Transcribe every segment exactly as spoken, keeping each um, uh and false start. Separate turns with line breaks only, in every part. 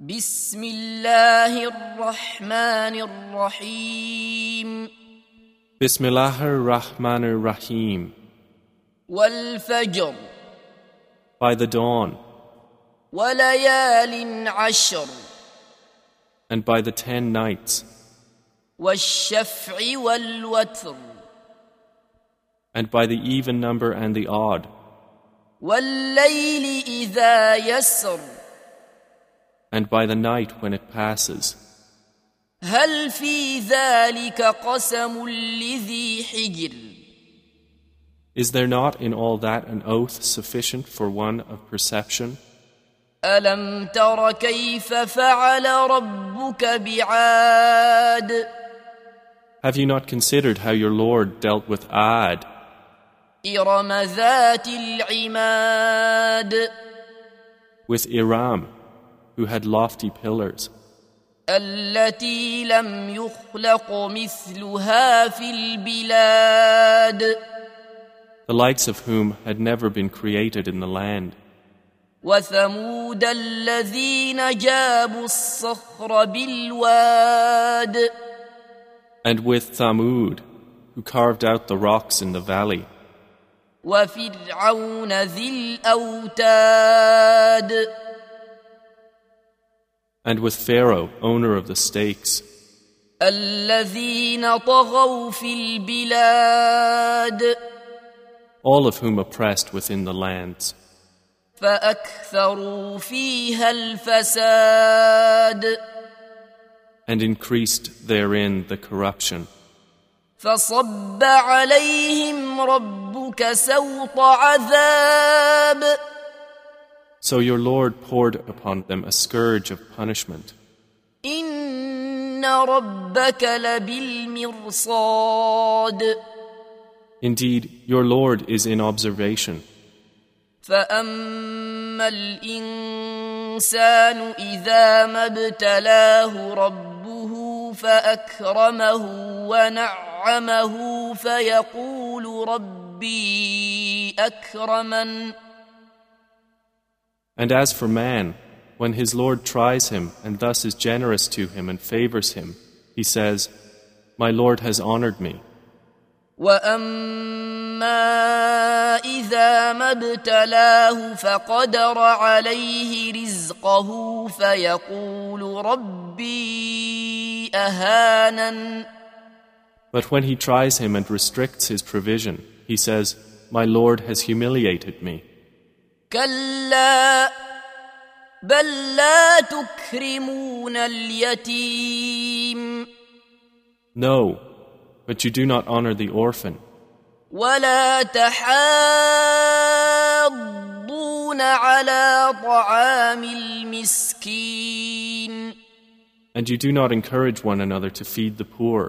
بسم الله الرحمن الرحيم
Bismillahir Rahmanir Rahim.
والفجر
By the dawn,
وليال عشر
and by the ten nights,
والشفع والوتر
and by the even number and the odd,
والليل إذا يسر
and by the night when it passes.
هل في ذلك قسم لذي حجر
Is there not in all that an oath sufficient for one of perception?
ألم تر كيف فعل ربك بعاد
Have you not considered how your Lord dealt with Ad,
إرم ذات العماد
with Iram, who had lofty pillars,
التي لم يخلق مثلها في البلاد
the likes of whom had never been created in the land,
وثمود الذين جابوا الصخر بالواد
and with Thamud, who carved out the rocks in the valley,
وفرعون ذي الأوتاد
and with Pharaoh, owner of the stakes,
الذين طغوا في البلاد
all of whom oppressed within the lands,
فأكثروا فيها الفساد
and increased therein the corruption.
فصب عليهم ربك سوط عذاب
So your Lord poured upon them a scourge of punishment.
إن ربك لبالمرصاد
Indeed, your Lord is in observation.
فأما الإنسان إذا ما ابتلاه ربه فأكرمه ونعمه فيقول ربي أكرمن
And as for man, when his Lord tries him and thus is generous to him and favors him, he says, "My Lord has honored me."
وأما إذا ما ابتلاه فقدر عليه رزقه فيقول ربي أهانن
But when he tries him and restricts his provision, he says, "My Lord has humiliated me."
كلا بل لا تكرمون اليتيم
No, but you do not honor the orphan,
ولا تحاضون على طعام المسكين
and you do not encourage one another to feed the poor,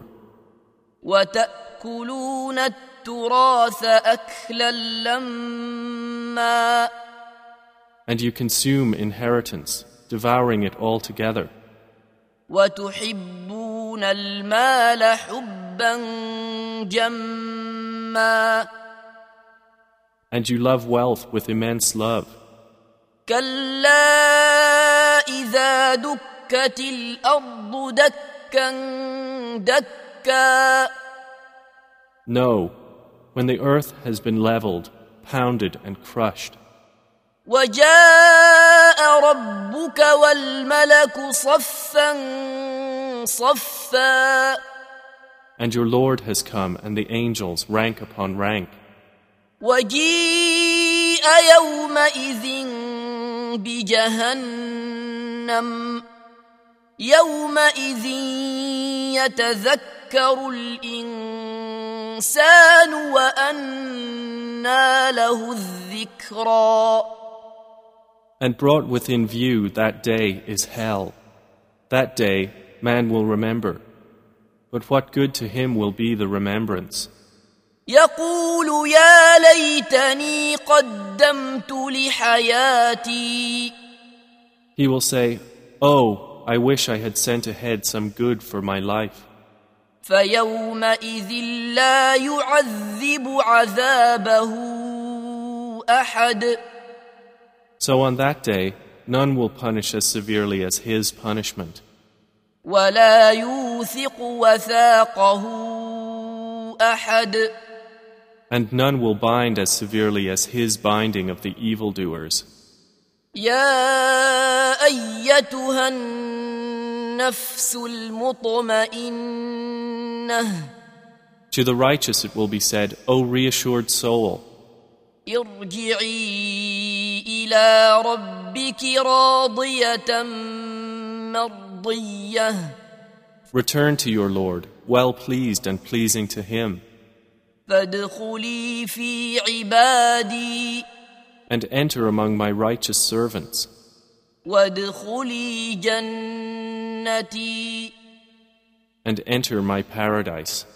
وتأكلون التراث أكلا لما
and you consume inheritance, devouring it all together,
وتحبون المال حبا جما
and you love wealth with immense love.
كلا إذا دكت الأرض دكا دكا
No, when the earth has been leveled, pounded and crushed,
وجاء ربك والملك صفا صفا
and your Lord has come and the angels rank upon rank,
وجيء يومئذ بجهنم يومئذ يتذكر الإنسان وأنى له الذكرى
and brought within view that day is hell. That day man will remember, but what good to him will be the remembrance?
يقول يا ليتني قدمت لحياتي
He will say, "Oh, I wish I had sent ahead some good for my life."
فيومئذ لا يعذب عذابه أحد
So on that day, none will punish as severely as his punishment.
ولا يوثق وثاقه أحد.
And none will bind as severely as his binding of the evildoers.
يا أيتها النفس المطمئنة.
To the righteous it will be said, O reassured soul,
ارجعي إلى ربك راضية مرضية.
return to your Lord, well pleased and pleasing to him,
فادخلي في عبادي.
and enter among my righteous servants,
وادخلي جنتي.
and enter my paradise.